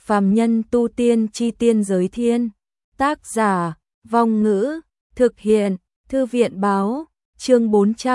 Phàm nhân tu tiên chi tiên giới thiên. Tác giả, Vong Ngữ, thực hiện, Thư viện báo, chương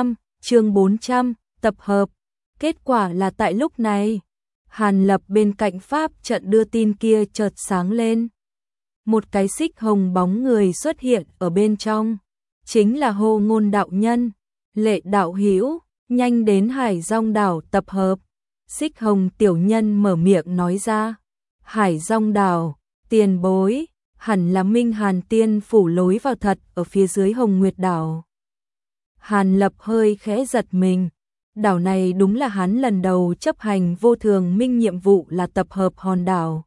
400, tập hợp. Kết quả là tại lúc này, Hàn Lập bên cạnh pháp trận đưa tin kia chợt sáng lên. Một cái xích hồng bóng người xuất hiện ở bên trong, chính là Hồ Ngôn đạo nhân. Lệ đạo hữu, nhanh đến Hải Dong đảo tập hợp. Xích hồng tiểu nhân mở miệng nói ra. Hải Dong đảo, tiền bối, hẳn là Minh Hàn Tiên phủ lối vào thật ở phía dưới Hồng Nguyệt đảo. Hàn Lập hơi khẽ giật mình. Đảo này đúng là hắn lần đầu chấp hành vô thường minh nhiệm vụ là tập hợp hòn đảo.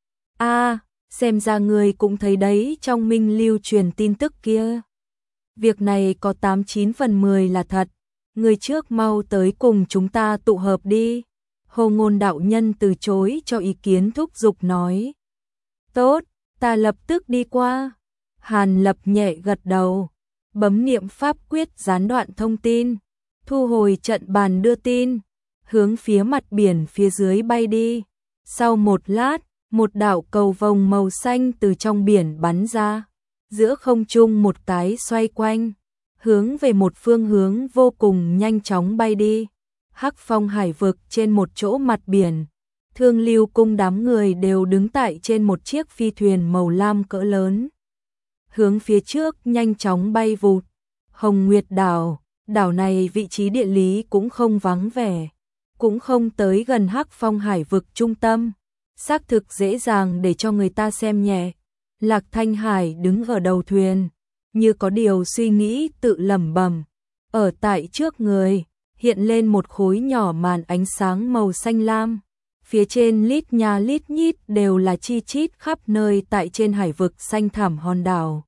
Xem ra người cũng thấy đấy trong minh lưu truyền tin tức kia. Việc này có 89 phần 10 là thật. Người trước mau tới cùng chúng ta tụ hợp đi. Hồ Ngôn đạo nhân từ chối cho ý kiến thúc giục nói. Tốt, ta lập tức đi qua. Hàn Lập nhẹ gật đầu, bấm niệm pháp quyết gián đoạn thông tin, thu hồi trận bàn đưa tin, hướng phía mặt biển phía dưới bay đi. Sau một lát, một đạo cầu vồng màu xanh từ trong biển bắn ra, giữa không trung một cái xoay quanh, hướng về một phương hướng vô cùng nhanh chóng bay đi. Hắc Phong hải vực trên một chỗ mặt biển, Thương Lưu cung đám người đều đứng tại trên một chiếc phi thuyền màu lam cỡ lớn, hướng phía trước nhanh chóng bay vụt. Hồng Nguyệt đảo, đảo này vị trí địa lý cũng không vắng vẻ, cũng không tới gần Hắc Phong hải vực trung tâm, xác thực dễ dàng để cho người ta xem nhẹ. Lạc Thanh Hải đứng ở đầu thuyền, như có điều suy nghĩ tự lẩm bẩm. Ở tại trước người, hiện lên một khối nhỏ màn ánh sáng màu xanh lam. Phía trên lít nha lít nhít đều là chi chít khắp nơi tại trên hải vực xanh thẳm hòn đảo.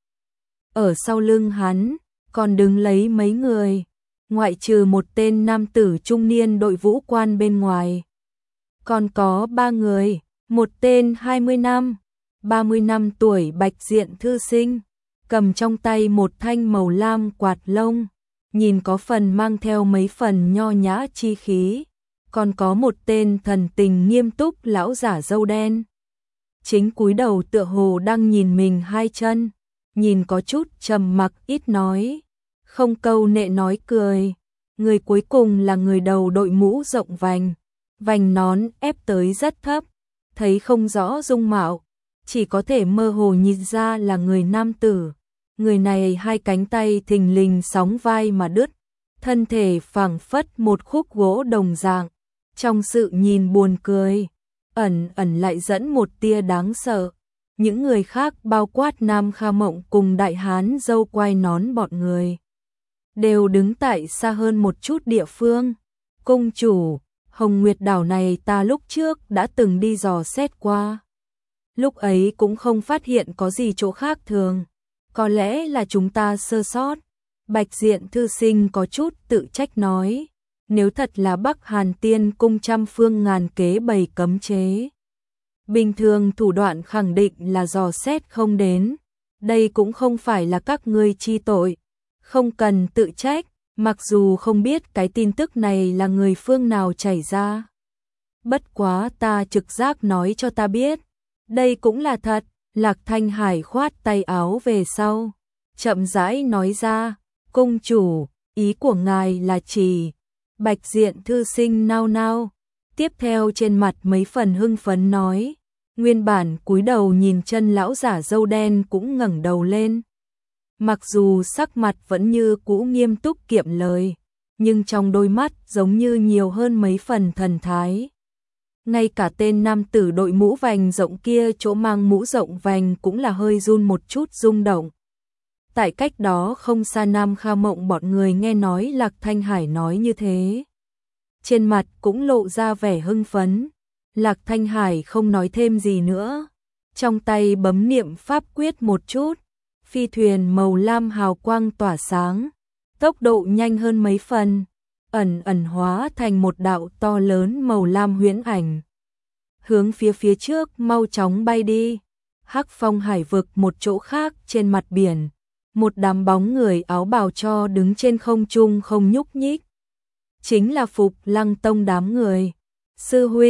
Ở sau lưng hắn, còn đứng lấy mấy người, ngoại trừ một tên nam tử trung niên đội vũ quan bên ngoài. Còn có 3 người, một tên 20 năm, 30 năm tuổi bạch diện thư sinh, cầm trong tay một thanh màu lam quạt lông, nhìn có phần mang theo mấy phần nho nhã chi khí. Còn có một tên thần tình nghiêm túc lão giả râu đen, chính cúi đầu tựa hồ đang nhìn mình hai chân, nhìn có chút trầm mặc ít nói, không câu nệ nói cười. Người cuối cùng là người đầu đội mũ rộng vành nón ép tới rất thấp, thấy không rõ dung mạo, chỉ có thể mơ hồ nhìn ra là người nam tử. Người này hai cánh tay thình lình sóng vai mà đứt, thân thể phảng phất một khúc gỗ đồng dạng, trong sự nhìn buồn cười, ẩn lại dẫn một tia đáng sợ. Những người khác bao quát Nam Kha Mộng cùng đại hán dâu quai nón bọn người, đều đứng tại xa hơn một chút địa phương. Cung chủ, Hồng Nguyệt đảo này ta lúc trước đã từng đi dò xét qua. Lúc ấy cũng không phát hiện có gì chỗ khác thường. Có lẽ là chúng ta sơ sót. Bạch diện thư sinh có chút tự trách nói. Nếu thật là Bắc Hàn Tiên cung trăm phương ngàn kế bày cấm chế, bình thường thủ đoạn khẳng định là dò xét không đến. Đây cũng không phải là các ngươi chi tội, không cần tự trách. Mặc dù không biết cái tin tức này là người phương nào chảy ra, bất quá ta trực giác nói cho ta biết, đây cũng là thật. Lạc Thanh Hải khoát tay áo về sau, chậm rãi nói ra. Cung chủ, ý của ngài là chỉ... Bạch diện thư sinh nao nao, tiếp theo trên mặt mấy phần hưng phấn nói. Nguyên bản cúi đầu nhìn chân lão giả râu đen cũng ngẩng đầu lên. Mặc dù sắc mặt vẫn như cũ nghiêm túc kiệm lời, nhưng trong đôi mắt giống như nhiều hơn mấy phần thần thái. Ngay cả tên nam tử đội mũ vành rộng kia chỗ mang mũ rộng vành cũng là hơi run một chút rung động. Tại cách đó không xa Nam Kha Mộng bọn người nghe nói Lạc Thanh Hải nói như thế, trên mặt cũng lộ ra vẻ hưng phấn. Lạc Thanh Hải không nói thêm gì nữa, trong tay bấm niệm pháp quyết một chút, phi thuyền màu lam hào quang tỏa sáng, tốc độ nhanh hơn mấy phần, ẩn hóa thành một đạo to lớn màu lam huyễn ảnh, hướng phía trước mau chóng bay đi. Hắc Phong hải vực một chỗ khác trên mặt biển, một đám bóng người áo bào cho đứng trên không trung không nhúc nhích. Chính là Phục Lăng Tông đám người. Sư huynh,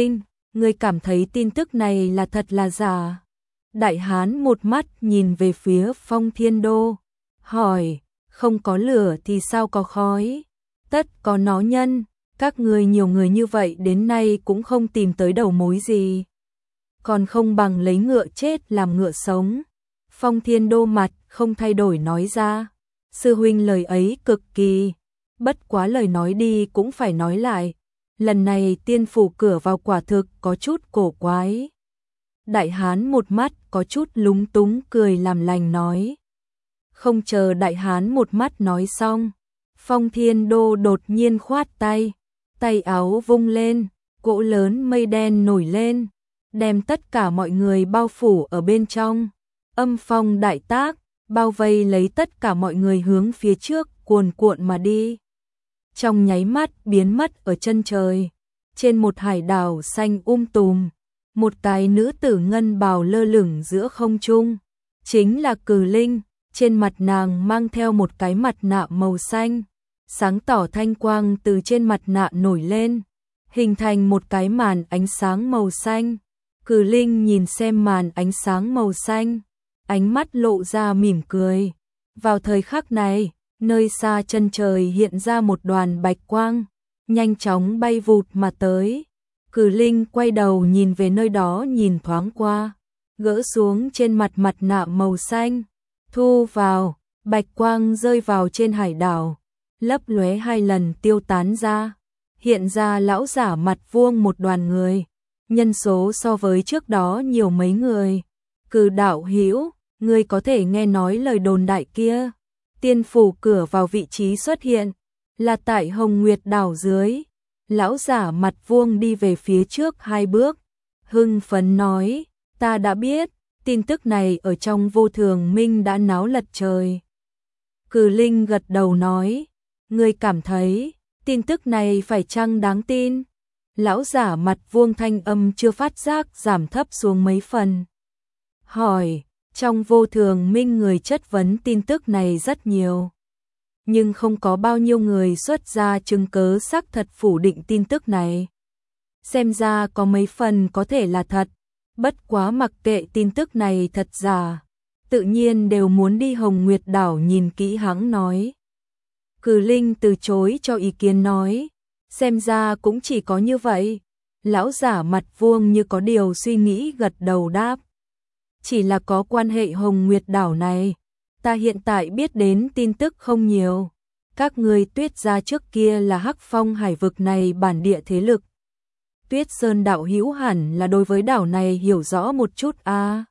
ngươi cảm thấy tin tức này là thật là giả? Đại hán một mắt nhìn về phía Phong Thiên Đô, hỏi, không có lửa thì sao có khói? Tất có nó nhân, các ngươi nhiều người như vậy đến nay cũng không tìm tới đầu mối gì. Còn không bằng lấy ngựa chết làm ngựa sống. Phong Thiên Đô mặt không thay đổi nói ra, sư huynh lời ấy cực kỳ, bất quá lời nói đi cũng phải nói lại. Lần này tiên phủ cửa vào quả thực có chút cổ quái. Đại hán một mắt có chút lúng túng cười làm lành nói. Không chờ đại hán một mắt nói xong, Phong Thiên Đô đột nhiên khoát tay, tay áo vung lên, cỗ lớn mây đen nổi lên, đem tất cả mọi người bao phủ ở bên trong. Âm phong đại tác, bao vây lấy tất cả mọi người hướng phía trước cuồn cuộn mà đi. Trong nháy mắt biến mất ở chân trời, trên một hải đảo xanh tùm, một cái nữ tử ngân bào lơ lửng giữa không trung, chính là Cử Linh, trên mặt nàng mang theo một cái mặt nạ màu xanh, sáng tỏ thanh quang từ trên mặt nạ nổi lên, hình thành một cái màn ánh sáng màu xanh. Cử Linh nhìn xem màn ánh sáng màu xanh, ánh mắt lộ ra mỉm cười. Vào thời khắc này, nơi xa chân trời hiện ra một đoàn bạch quang, nhanh chóng bay vụt mà tới. Cử Linh quay đầu nhìn về nơi đó nhìn thoáng qua, gỡ xuống trên mặt mặt nạ màu xanh, thu vào, bạch quang rơi vào trên hải đảo, lấp lóe 2 lần tiêu tán ra, hiện ra lão giả mặt vuông một đoàn người, nhân số so với trước đó nhiều mấy người. Cử đạo hữu, ngươi có thể nghe nói lời đồn đại kia, tiên phủ cửa vào vị trí xuất hiện, là tại Hồng Nguyệt đảo dưới. Lão giả mặt vuông đi về phía trước 2 bước, hưng phấn nói, ta đã biết, tin tức này ở trong Vô Thường Minh đã náo lật trời. Cử Linh gật đầu nói, ngươi cảm thấy, tin tức này phải chăng đáng tin? Lão giả mặt vuông thanh âm chưa phát giác giảm thấp xuống mấy phần. Hỏi, trong Vô Thường Minh người chất vấn tin tức này rất nhiều, nhưng không có bao nhiêu người xuất ra chứng cớ xác thật phủ định tin tức này. Xem ra có mấy phần có thể là thật, bất quá mặc kệ tin tức này thật giả, tự nhiên đều muốn đi Hồng Nguyệt đảo nhìn kỹ hắn nói. Cử Linh từ chối cho ý kiến nói, xem ra cũng chỉ có như vậy. Lão giả mặt vuông như có điều suy nghĩ gật đầu đáp. Chỉ là có quan hệ Hồng Nguyệt đảo này, ta hiện tại biết đến tin tức không nhiều. Các ngươi Tuyết gia trước kia là Hắc Phong hải vực này bản địa thế lực. Tuyết Sơn đạo hữu hẳn là đối với đảo này hiểu rõ một chút à.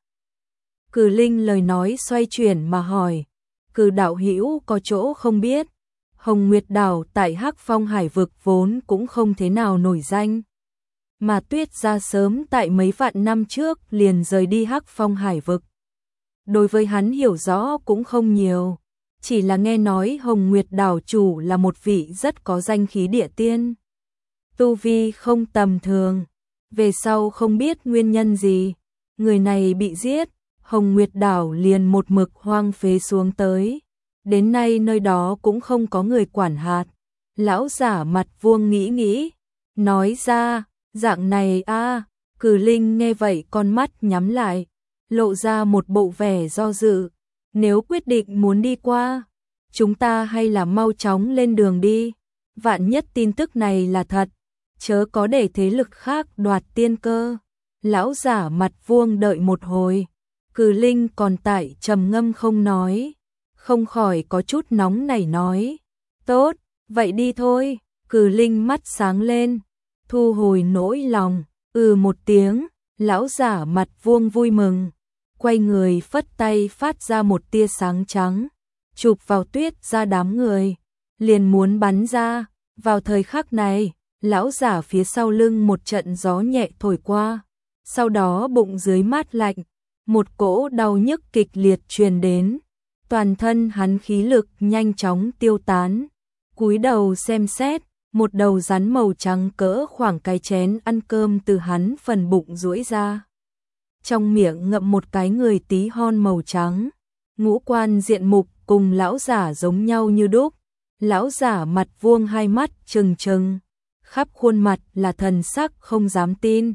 Cử Linh lời nói xoay chuyển mà hỏi, Cử đạo hữu có chỗ không biết, Hồng Nguyệt đảo tại Hắc Phong hải vực vốn cũng không thế nào nổi danh, mà Tuyết gia sớm tại mấy vạn năm trước liền rời đi Hắc Phong hải vực. Đối với hắn hiểu rõ cũng không nhiều, chỉ là nghe nói Hồng Nguyệt đảo chủ là một vị rất có danh khí địa tiên, tu vi không tầm thường. Về sau không biết nguyên nhân gì, người này bị giết, Hồng Nguyệt đảo liền một mực hoang phế xuống tới. Đến nay nơi đó cũng không có người quản hạt. Lão giả mặt vuông nghĩ, nói ra, dạng này a. Cử Linh nghe vậy con mắt nhắm lại, lộ ra một bộ vẻ do dự. Nếu quyết định muốn đi qua, chúng ta hay là mau chóng lên đường đi. Vạn nhất tin tức này là thật, chớ có để thế lực khác đoạt tiên cơ. Lão giả mặt vuông đợi một hồi, Cử Linh còn tại trầm ngâm không nói, không khỏi có chút nóng nảy nói, tốt, vậy đi thôi. Cử Linh mắt sáng lên, thu hồi nỗi lòng, một tiếng. Lão giả mặt vuông vui mừng, quay người phất tay phát ra một tia sáng trắng, chụp vào Tuyết gia đám người, liền muốn bắn ra. Vào thời khắc này, lão giả phía sau lưng một trận gió nhẹ thổi qua, sau đó bụng dưới mát lạnh, một cỗ đau nhức kịch liệt truyền đến, toàn thân hắn khí lực nhanh chóng tiêu tán. Cúi đầu xem xét, một đầu rắn màu trắng cỡ khoảng cái chén ăn cơm từ hắn phần bụng duỗi ra. Trong miệng ngậm một cái người tí hon màu trắng, ngũ quan diện mục cùng lão giả giống nhau như đúc. Lão giả mặt vuông hai mắt trừng trừng, khắp khuôn mặt là thần sắc không dám tin.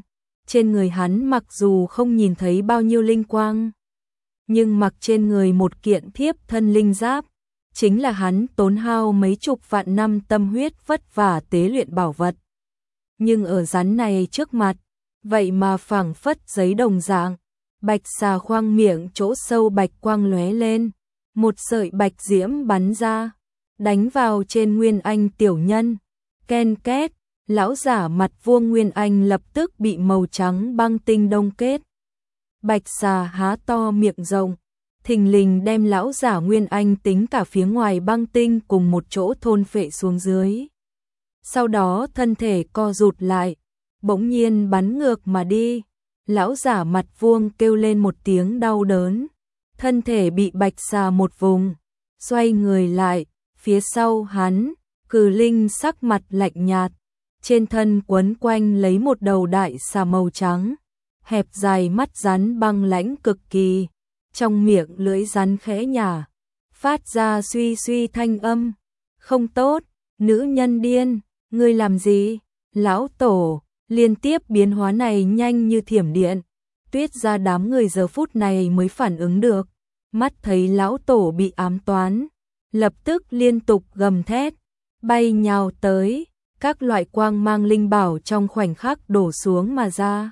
Trên người hắn mặc dù không nhìn thấy bao nhiêu linh quang, nhưng mặc trên người một kiện thiếp thân linh giáp, chính là hắn tốn hao mấy chục vạn năm tâm huyết vất vả tế luyện bảo vật. Nhưng ở rắn này trước mặt, vậy mà phảng phất giấy đồng dạng, bạch xà khoang miệng chỗ sâu bạch quang lóe lên, một sợi bạch diễm bắn ra, đánh vào trên Nguyên Anh tiểu nhân. Ken két, lão giả mặt vuông Nguyên Anh lập tức bị màu trắng băng tinh đông kết. Bạch xà há to miệng rộng, thình lình đem lão giả Nguyên Anh tính cả phía ngoài băng tinh cùng một chỗ thôn phệ xuống dưới. Sau đó thân thể co rụt lại, bỗng nhiên bắn ngược mà đi. Lão giả mặt vuông kêu lên một tiếng đau đớn, thân thể bị bạch xà một vùng, xoay người lại, phía sau hắn, Cừ Linh sắc mặt lạnh nhạt, trên thân quấn quanh lấy một đầu đại xà màu trắng, hẹp dài mắt rắn băng lãnh cực kỳ, trong miệng lưỡi rắn khẽ nhả, phát ra suy suy thanh âm. Không tốt, nữ nhân điên, ngươi làm gì? Lão tổ, liên tiếp biến hóa này nhanh như thiểm điện. Tuyết ra đám người giờ phút này mới phản ứng được, mắt thấy lão tổ bị ám toán, lập tức liên tục gầm thét, bay nhào tới, các loại quang mang linh bảo trong khoảnh khắc đổ xuống mà ra.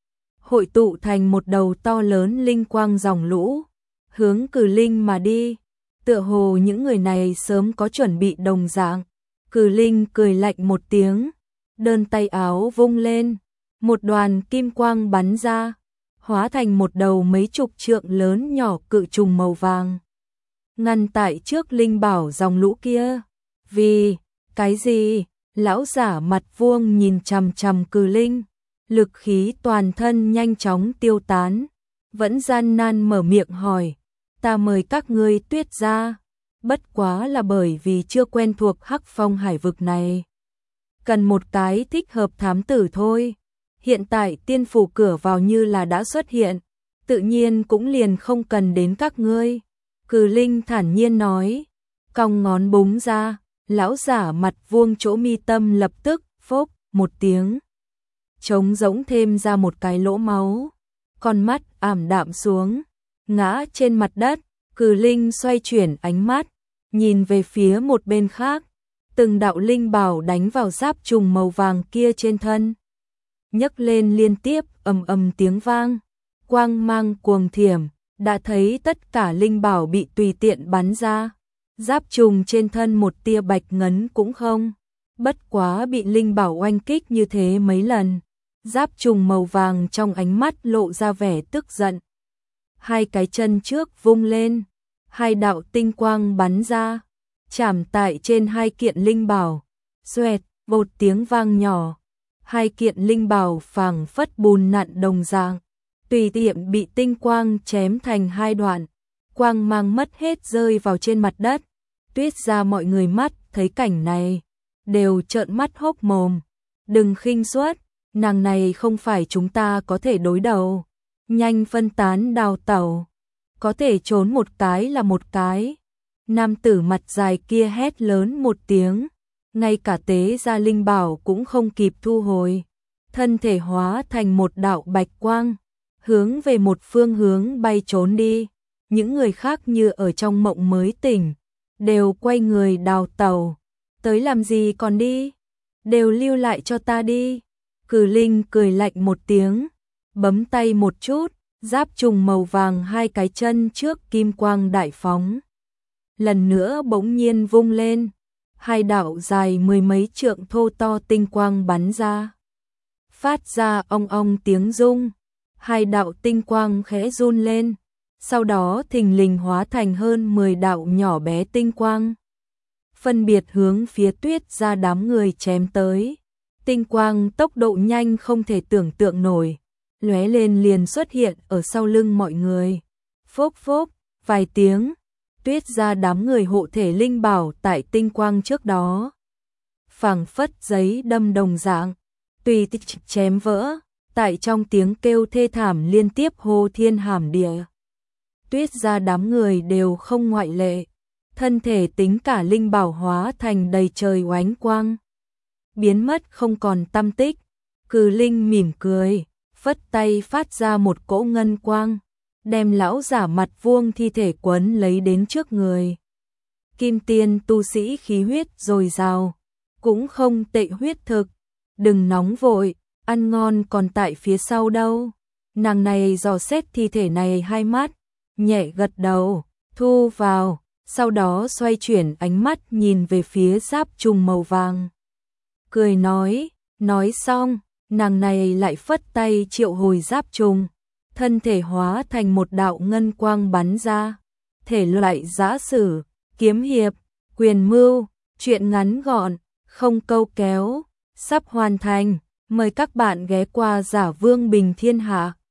Hội tụ thành một đầu to lớn linh quang dòng lũ, hướng Cừ Linh mà đi, tựa hồ những người này sớm có chuẩn bị đồng dạng. Cừ Linh cười lạnh một tiếng, đơn tay áo vung lên, một đoàn kim quang bắn ra, hóa thành một đầu mấy chục trượng lớn nhỏ cự trùng màu vàng. Ngăn tại trước linh bảo dòng lũ kia. Vì cái gì? Lão giả mặt vuông nhìn chằm chằm Cừ Linh, lực khí toàn thân nhanh chóng tiêu tán, vẫn gian nan mở miệng hỏi, ta mời các ngươi Tuyết gia, bất quá là bởi vì chưa quen thuộc Hắc Phong hải vực này. Cần một cái thích hợp thám tử thôi. Hiện tại tiên phủ cửa vào như là đã xuất hiện, tự nhiên cũng liền không cần đến các ngươi. Cừ Linh thản nhiên nói, cong ngón búng ra, lão giả mặt vuông chỗ mi tâm lập tức phốc một tiếng, trống rỗng thêm ra một cái lỗ máu, con mắt ảm đạm xuống, ngã trên mặt đất. Cừ Linh xoay chuyển ánh mắt, nhìn về phía một bên khác, từng đạo linh bảo đánh vào giáp trùng màu vàng kia trên thân, nhấc lên liên tiếp ầm ầm tiếng vang, quang mang cuồng thiểm, đã thấy tất cả linh bảo bị tùy tiện bắn ra, giáp trùng trên thân một tia bạch ngấn cũng không, bất quá bị linh bảo oanh kích như thế mấy lần, giáp trùng màu vàng trong ánh mắt lộ ra vẻ tức giận. Hai cái chân trước vung lên, hai đạo tinh quang bắn ra, chạm tại trên hai kiện linh bảo, xoẹt, một tiếng vang nhỏ, hai kiện linh bảo phảng phất bùn nặn đồng dạng, tùy tiện bị tinh quang chém thành hai đoạn, quang mang mất hết rơi vào trên mặt đất. Tuyết ra mọi người mắt thấy cảnh này, đều trợn mắt hốc mồm, đừng khinh suất, nàng này không phải chúng ta có thể đối đầu, nhanh phân tán đào tẩu, có thể trốn một cái là một cái. Nam tử mặt dài kia hét lớn một tiếng, ngay cả tế gia linh bảo cũng không kịp thu hồi, thân thể hóa thành một đạo bạch quang, hướng về một phương hướng bay trốn đi. Những người khác như ở trong mộng mới tỉnh, đều quay người đào tẩu, tới làm gì còn đi, đều lưu lại cho ta đi. Cừ Linh cười lạnh một tiếng, bấm tay một chút, giáp trùng màu vàng hai cái chân trước kim quang đại phóng, lần nữa bỗng nhiên vung lên, hai đạo dài mười mấy trượng thô to tinh quang bắn ra, phát ra ong ong tiếng rung, hai đạo tinh quang khẽ run lên, sau đó thình lình hóa thành hơn 10 đạo nhỏ bé tinh quang, phân biệt hướng phía Tuyết ra đám người chém tới. Tinh quang tốc độ nhanh không thể tưởng tượng nổi, lóe lên liền xuất hiện ở sau lưng mọi người. Phốc phốc, vài tiếng, Tuyết ra đám người hộ thể linh bảo tại tinh quang trước đó, phảng phất giấy đâm đồng dạng, tùy tích chém vỡ, tại trong tiếng kêu thê thảm liên tiếp hô thiên hàm địa. Tuyết ra đám người đều không ngoại lệ, thân thể tính cả linh bảo hóa thành đầy trời oánh quang, biến mất không còn tăm tích. Cừ Linh mỉm cười, phất tay phát ra một cỗ ngân quang, đem lão giả mặt vuông thi thể quấn lấy đến trước người. Kim tiên tu sĩ khí huyết dồi dào, cũng không tệ huyết thực, đừng nóng vội, ăn ngon còn tại phía sau đâu. Nàng này dò xét thi thể này hai mắt, nhẹ gật đầu, thu vào, sau đó xoay chuyển ánh mắt nhìn về phía giáp trùng màu vàng. Cười nói xong, nàng này lại phất tay triệu hồi giáp trùng, thân thể hóa thành một đạo ngân quang bắn ra. Thể loại giã sử, kiếm hiệp, quyền mưu, truyện ngắn gọn, không câu kéo, sắp hoàn thành. Mời các bạn ghé qua Giả Vương Bình Thiên Hạ.